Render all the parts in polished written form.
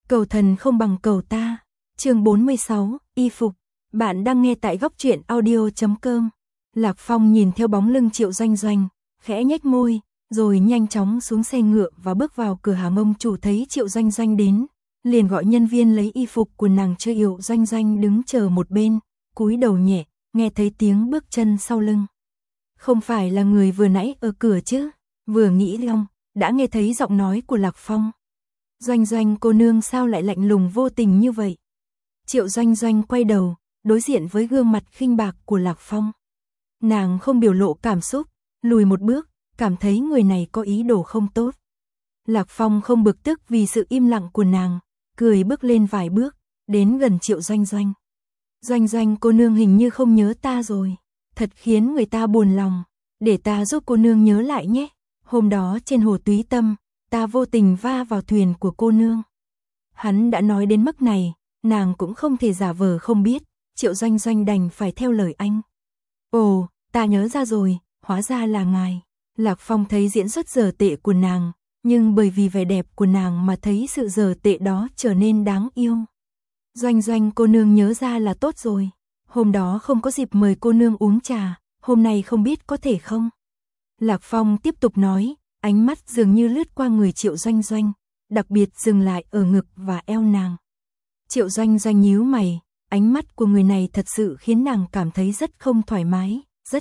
Cầu thần không bằng cầu ta. Chương 46, y phục. Bạn đang nghe tại góc truyện audio.com. Lạc Phong nhìn theo bóng lưng Triệu Doanh Doanh, khẽ nhếch môi, rồi nhanh chóng xuống xe ngựa và bước vào cửa hàng. Ông chủ thấy Triệu Doanh Doanh đến, liền gọi nhân viên lấy y phục của nàng cho Triệu Doanh Doanh đứng chờ một bên, cúi đầu nhẹ, nghe thấy tiếng bước chân sau lưng. Không phải là người vừa nãy ở cửa chứ? Vừa nghĩ long, đã nghe thấy giọng nói của Lạc Phong. Doanh Doanh cô nương sao lại lạnh lùng vô tình như vậy? Triệu Doanh Doanh quay đầu, đối diện với gương mặt khinh bạc của Lạc Phong. Nàng không biểu lộ cảm xúc, lùi một bước, cảm thấy người này có ý đồ không tốt. Lạc Phong không bực tức vì sự im lặng của nàng, cười bước lên vài bước, đến gần Triệu Doanh Doanh. Doanh Doanh cô nương hình như không nhớ ta rồi, thật khiến người ta buồn lòng, để ta giúp cô nương nhớ lại nhé. Hôm đó trên hồ Túy Tâm, ta vô tình va vào thuyền của cô nương. Hắn đã nói đến mức này, nàng cũng không thể giả vờ không biết, Triệu Doanh Doanh đành phải theo lời anh. Ồ, ta nhớ ra rồi, hóa ra là ngài. Lạc Phong thấy diễn xuất dở tệ của nàng, nhưng bởi vì vẻ đẹp của nàng mà thấy sự dở tệ đó trở nên đáng yêu. Doanh Doanh cô nương nhớ ra là tốt rồi, hôm đó không có dịp mời cô nương uống trà, hôm nay không biết có thể không? Lạc Phong tiếp tục nói, ánh mắt dường như lướt qua người Triệu Doanh Doanh, đặc biệt dừng lại ở ngực và eo nàng. Triệu Doanh Doanh nhíu mày, ánh mắt của người này thật sự khiến nàng cảm thấy rất không thoải mái, rất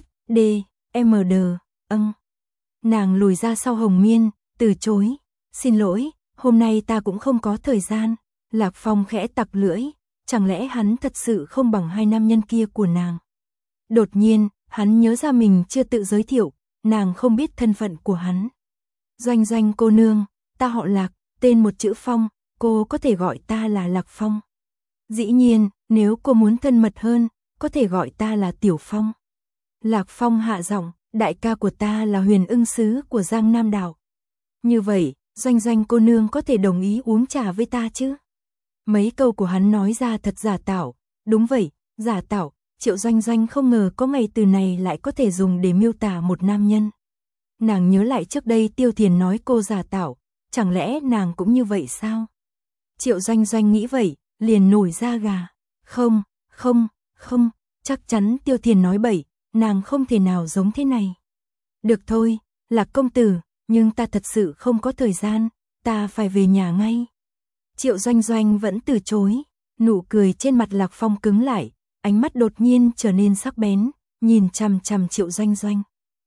Nàng lùi ra sau Hồng Miên, từ chối, xin lỗi, hôm nay ta cũng không có thời gian. Lạc Phong khẽ tặc lưỡi, chẳng lẽ hắn thật sự không bằng hai nam nhân kia của nàng. Đột nhiên, hắn nhớ ra mình chưa tự giới thiệu, nàng không biết thân phận của hắn. Doanh Doanh cô nương, ta họ Lạc, tên một chữ Phong, cô có thể gọi ta là Lạc Phong. Dĩ nhiên, nếu cô muốn thân mật hơn, có thể gọi ta là Tiểu Phong. Lạc Phong hạ giọng, đại ca của ta là Huyền Ưng Sứ của Giang Nam Đảo. Như vậy, Doanh Doanh cô nương có thể đồng ý uống trà với ta chứ? Mấy câu của hắn nói ra thật giả tạo. Đúng vậy, giả tạo. Triệu Doanh Doanh không ngờ có ngày từ này lại có thể dùng để miêu tả một nam nhân. Nàng nhớ lại trước đây Tiêu Thiền nói cô giả tạo, chẳng lẽ nàng cũng như vậy sao? Triệu Doanh Doanh nghĩ vậy, liền nổi da gà. Không, chắc chắn Tiêu Thiền nói bậy, nàng không thể nào giống thế này. Được thôi, Lạc công tử, nhưng ta thật sự không có thời gian, ta phải về nhà ngay. Triệu Doanh Doanh vẫn từ chối, nụ cười trên mặt Lạc Phong cứng lại, ánh mắt đột nhiên trở nên sắc bén, nhìn chằm chằm Triệu Doanh Doanh.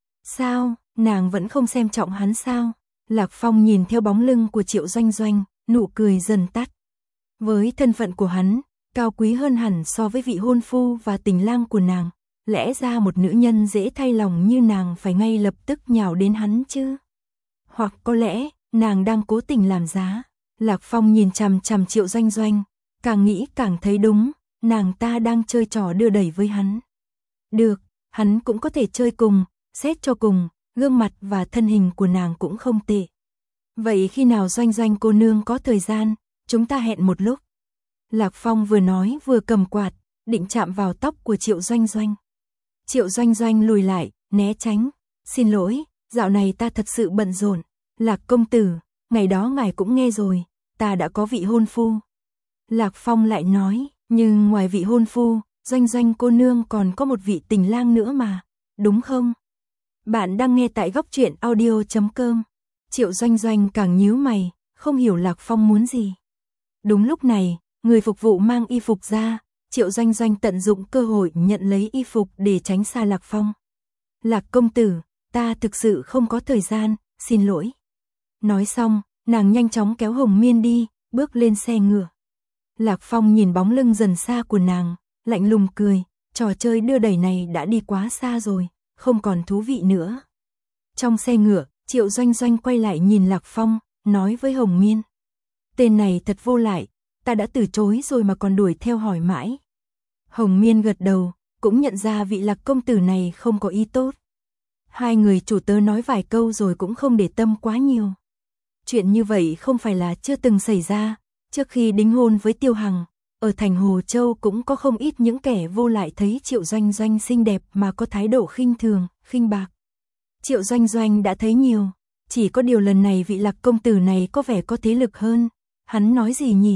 Sao, nàng vẫn không xem trọng hắn sao? Lạc Phong nhìn theo bóng lưng của Triệu Doanh Doanh, nụ cười dần tắt. Với thân phận của hắn, cao quý hơn hẳn so với vị hôn phu và tình lang của nàng, lẽ ra một nữ nhân dễ thay lòng như nàng phải ngay lập tức nhào đến hắn chứ? Hoặc có lẽ, nàng đang cố tình làm giá. Lạc Phong nhìn chằm chằm Triệu Doanh Doanh, càng nghĩ càng thấy đúng, nàng ta đang chơi trò đưa đẩy với hắn. Được, hắn cũng có thể chơi cùng, xét cho cùng, gương mặt và thân hình của nàng cũng không tệ. Vậy khi nào Doanh Doanh cô nương có thời gian, chúng ta hẹn một lúc. Lạc Phong vừa nói vừa cầm quạt, định chạm vào tóc của Triệu Doanh Doanh. Triệu Doanh Doanh lùi lại, né tránh. Xin lỗi, dạo này ta thật sự bận rộn. Lạc công tử, ngày đó ngài cũng nghe rồi, ta đã có vị hôn phu. Lạc Phong lại nói, nhưng ngoài vị hôn phu, Doanh Doanh cô nương còn có một vị tình lang nữa mà, đúng không? Bạn đang nghe tại góc truyện audio.com. Triệu Doanh Doanh càng nhíu mày, không hiểu Lạc Phong muốn gì. Đúng lúc này, người phục vụ mang y phục ra, Triệu Doanh Doanh tận dụng cơ hội nhận lấy y phục để tránh xa Lạc Phong. Lạc công tử, ta thực sự không có thời gian, xin lỗi. Nói xong, nàng nhanh chóng kéo Hồng Miên đi, bước lên xe ngựa. Lạc Phong nhìn bóng lưng dần xa của nàng, lạnh lùng cười, trò chơi đưa đẩy này đã đi quá xa rồi, không còn thú vị nữa. Trong xe ngựa, Triệu Doanh Doanh quay lại nhìn Lạc Phong, nói với Hồng Miên. Tên này thật vô lại, ta đã từ chối rồi mà còn đuổi theo hỏi mãi. Hồng Miên gật đầu, cũng nhận ra vị Lạc công tử này không có ý tốt. Hai người chủ tớ nói vài câu rồi cũng không để tâm quá nhiều. Chuyện như vậy không phải là chưa từng xảy ra, trước khi đính hôn với Tiêu Hằng, ở thành Hồ Châu cũng có không ít những kẻ vô lại thấy Triệu Doanh Doanh xinh đẹp mà có thái độ khinh thường, khinh bạc. Triệu Doanh Doanh đã thấy nhiều, chỉ có điều lần này vị Lạc công tử này có vẻ có thế lực hơn. Hắn nói gì nhỉ?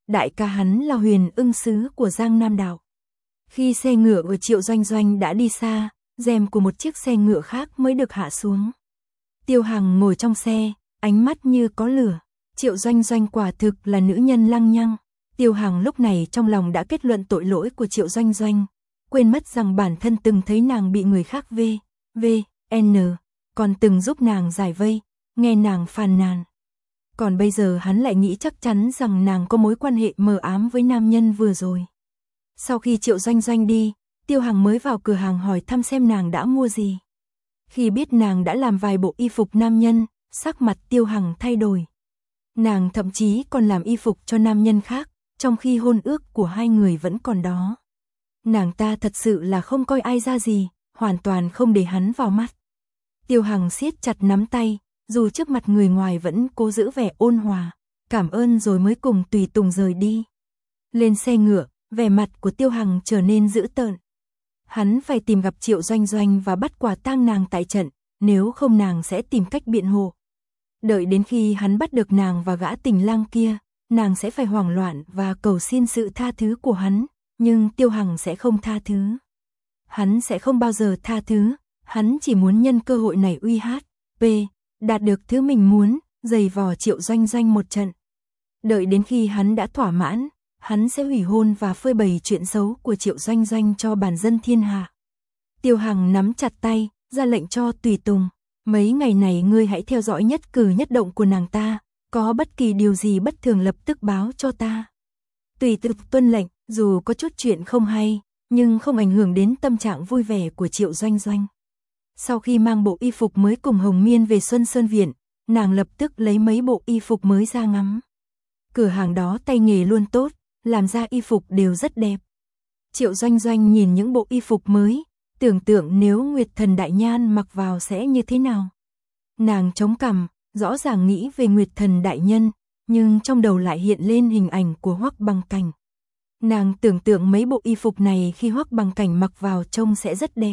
đại ca hắn là Huyền Ưng sứ của Giang Nam Đạo. Khi xe ngựa của Triệu Doanh Doanh đã đi xa, rèm của một chiếc xe ngựa khác mới được hạ xuống. Tiêu Hằng ngồi trong xe, ánh mắt như có lửa. Triệu Doanh Doanh quả thực là nữ nhân lăng nhăng. Tiêu Hằng lúc này trong lòng đã kết luận tội lỗi của Triệu Doanh Doanh, quên mất rằng bản thân từng thấy nàng bị người khác n, còn từng giúp nàng giải vây, nghe nàng phàn nàn. Còn bây giờ hắn lại nghĩ chắc chắn rằng nàng có mối quan hệ mờ ám với nam nhân vừa rồi. Sau khi Triệu Doanh Doanh đi, Tiêu Hằng mới vào cửa hàng hỏi thăm xem nàng đã mua gì. Khi biết nàng đã làm vài bộ y phục nam nhân, sắc mặt Tiêu Hằng thay đổi. Nàng thậm chí còn làm y phục cho nam nhân khác, trong khi hôn ước của hai người vẫn còn đó. Nàng ta thật sự là không coi ai ra gì, hoàn toàn không để hắn vào mắt. Tiêu Hằng siết chặt nắm tay, dù trước mặt người ngoài vẫn cố giữ vẻ ôn hòa, cảm ơn rồi mới cùng tùy tùng rời đi. Lên xe ngựa, vẻ mặt của Tiêu Hằng trở nên dữ tợn. Hắn phải tìm gặp Triệu Doanh Doanh và bắt quả tang nàng tại trận, nếu không nàng sẽ tìm cách biện hộ. Đợi đến khi hắn bắt được nàng và gã tình lang kia, nàng sẽ phải hoảng loạn và cầu xin sự tha thứ của hắn, nhưng Tiêu Hằng sẽ không tha thứ. Hắn sẽ không bao giờ tha thứ, hắn chỉ muốn nhân cơ hội này đạt được thứ mình muốn, giày vò Triệu Doanh Doanh một trận. Đợi đến khi hắn đã thỏa mãn, hắn sẽ hủy hôn và phơi bày chuyện xấu của Triệu Doanh Doanh cho bản dân thiên hạ. Tiêu Hằng nắm chặt tay, ra lệnh cho tùy tùng. Mấy ngày này ngươi hãy theo dõi nhất cử nhất động của nàng ta, có bất kỳ điều gì bất thường lập tức báo cho ta. Tùy tùng tuân lệnh, dù có chút chuyện không hay, nhưng không ảnh hưởng đến tâm trạng vui vẻ của Triệu Doanh Doanh. Sau khi mang bộ y phục mới cùng Hồng Miên về Xuân Sơn Viện, nàng lập tức lấy mấy bộ y phục mới ra ngắm. Cửa hàng đó tay nghề luôn tốt, làm ra y phục đều rất đẹp. Triệu Doanh Doanh nhìn những bộ y phục mới, tưởng tượng nếu Nguyệt Thần Đại Nhan mặc vào sẽ như thế nào. Nàng chống cằm, rõ ràng nghĩ về Nguyệt Thần Đại Nhân, nhưng trong đầu lại hiện lên hình ảnh của Hoắc Bằng Cảnh. Nàng tưởng tượng mấy bộ y phục này khi Hoắc Bằng Cảnh mặc vào trông sẽ rất đẹp.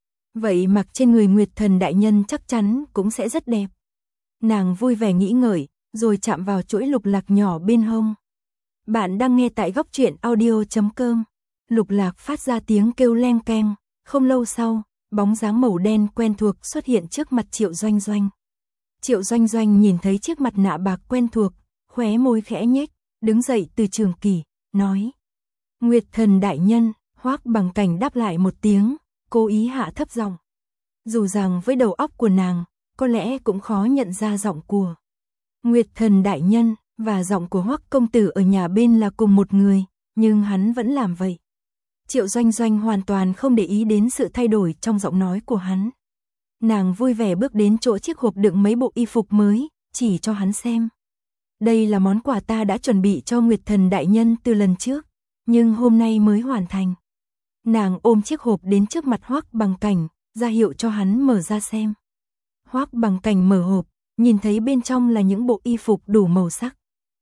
Vậy mặc trên người Nguyệt Thần Đại Nhân chắc chắn cũng sẽ rất đẹp. Nàng vui vẻ nghĩ ngợi, rồi chạm vào chuỗi lục lạc nhỏ bên hông. Bạn đang nghe tại góc truyện audio.com. Lục lạc phát ra tiếng kêu leng keng. Không lâu sau, bóng dáng màu đen quen thuộc xuất hiện trước mặt Triệu Doanh Doanh. Triệu Doanh Doanh nhìn thấy chiếc mặt nạ bạc quen thuộc, khóe môi khẽ nhếch, đứng dậy từ trường kỷ, nói: Nguyệt Thần Đại Nhân. Hoắc Bằng Cảnh đáp lại một tiếng, cố ý hạ thấp giọng. Dù rằng với đầu óc của nàng, có lẽ cũng khó nhận ra giọng của Nguyệt Thần Đại Nhân và giọng của Hoắc công tử ở nhà bên là cùng một người, nhưng hắn vẫn làm vậy. Triệu Doanh Doanh hoàn toàn không để ý đến sự thay đổi trong giọng nói của hắn. Nàng vui vẻ bước đến chỗ chiếc hộp đựng mấy bộ y phục mới, chỉ cho hắn xem. Đây là món quà ta đã chuẩn bị cho Nguyệt Thần Đại Nhân từ lần trước, nhưng hôm nay mới hoàn thành. Nàng ôm chiếc hộp đến trước mặt Hoắc Bằng Cảnh, ra hiệu cho hắn mở ra xem. Hoắc Bằng Cảnh mở hộp, nhìn thấy bên trong là những bộ y phục đủ màu sắc.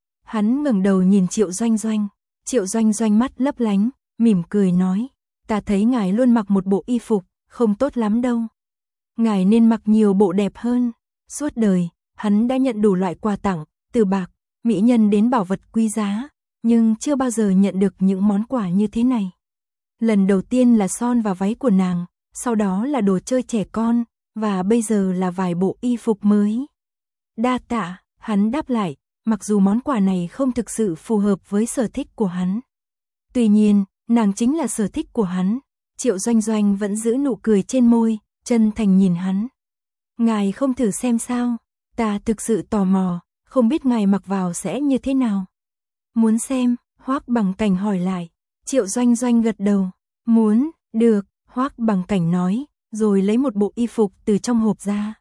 Hắn ngẩng đầu nhìn Triệu Doanh Doanh, Triệu Doanh Doanh mắt lấp lánh, mỉm cười nói: Ta thấy ngài luôn mặc một bộ y phục, không tốt lắm đâu. Ngài nên mặc nhiều bộ đẹp hơn. Suốt đời, hắn đã nhận đủ loại quà tặng, từ bạc, mỹ nhân đến bảo vật quý giá, nhưng chưa bao giờ nhận được những món quà như thế này. Lần đầu tiên là son và váy của nàng, sau đó là đồ chơi trẻ con, và bây giờ là vài bộ y phục mới. Đa tạ, hắn đáp lại, mặc dù món quà này không thực sự phù hợp với sở thích của hắn. Tuy nhiên, nàng chính là sở thích của hắn. Triệu Doanh Doanh vẫn giữ nụ cười trên môi, chân thành nhìn hắn. Ngài không thử xem sao? Ta thực sự tò mò, không biết ngài mặc vào sẽ như thế nào. Muốn xem? Hoắc Bằng Cảnh hỏi lại. Triệu Doanh Doanh gật đầu. Muốn, được, Hoắc Bằng Cảnh nói, rồi lấy một bộ y phục từ trong hộp ra.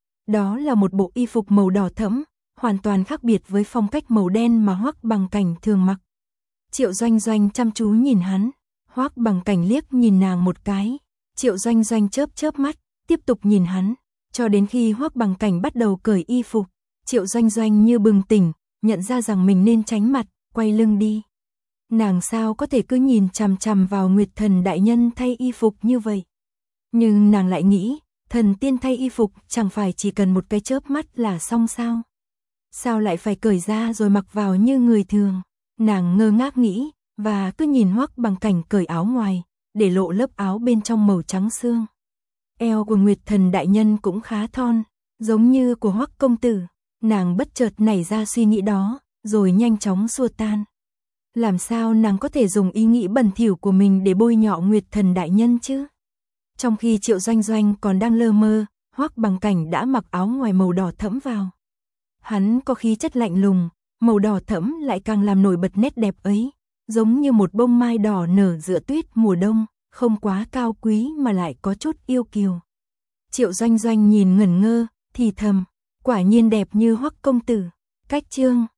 Đó là một bộ y phục màu đỏ thẫm, hoàn toàn khác biệt với phong cách màu đen mà Hoắc Bằng Cảnh thường mặc. Triệu Doanh Doanh chăm chú nhìn hắn, Hoắc Bằng Cảnh liếc nhìn nàng một cái. Triệu Doanh Doanh chớp mắt, tiếp tục nhìn hắn, cho đến khi Hoắc Bằng Cảnh bắt đầu cởi y phục. Triệu Doanh Doanh như bừng tỉnh, nhận ra rằng mình nên tránh mặt, quay lưng đi. Nàng sao có thể cứ nhìn chằm chằm vào Nguyệt Thần Đại Nhân thay y phục như vậy. Nhưng nàng lại nghĩ, thần tiên thay y phục chẳng phải chỉ cần một cái chớp mắt là xong sao? Sao lại phải cởi ra rồi mặc vào như người thường? Nàng ngơ ngác nghĩ, và cứ nhìn Hoắc Bằng Cảnh cởi áo ngoài, để lộ lớp áo bên trong màu trắng xương. Eo của Nguyệt Thần đại nhân cũng khá thon, giống như của Hoắc công tử. Nàng bất chợt nảy ra suy nghĩ đó, rồi nhanh chóng xua tan. Làm sao nàng có thể dùng ý nghĩ bẩn thỉu của mình để bôi nhọ Nguyệt Thần đại nhân chứ? Trong khi Triệu Doanh Doanh còn đang lơ mơ, Hoắc Bằng Cảnh đã mặc áo ngoài màu đỏ thẫm vào. Hắn có khí chất lạnh lùng, màu đỏ thẫm lại càng làm nổi bật nét đẹp ấy, giống như một bông mai đỏ nở giữa tuyết mùa đông, không quá cao quý mà lại có chút yêu kiều. Triệu Doanh Doanh nhìn ngẩn ngơ, thì thầm, quả nhiên đẹp như Hoắc công tử. Cách chương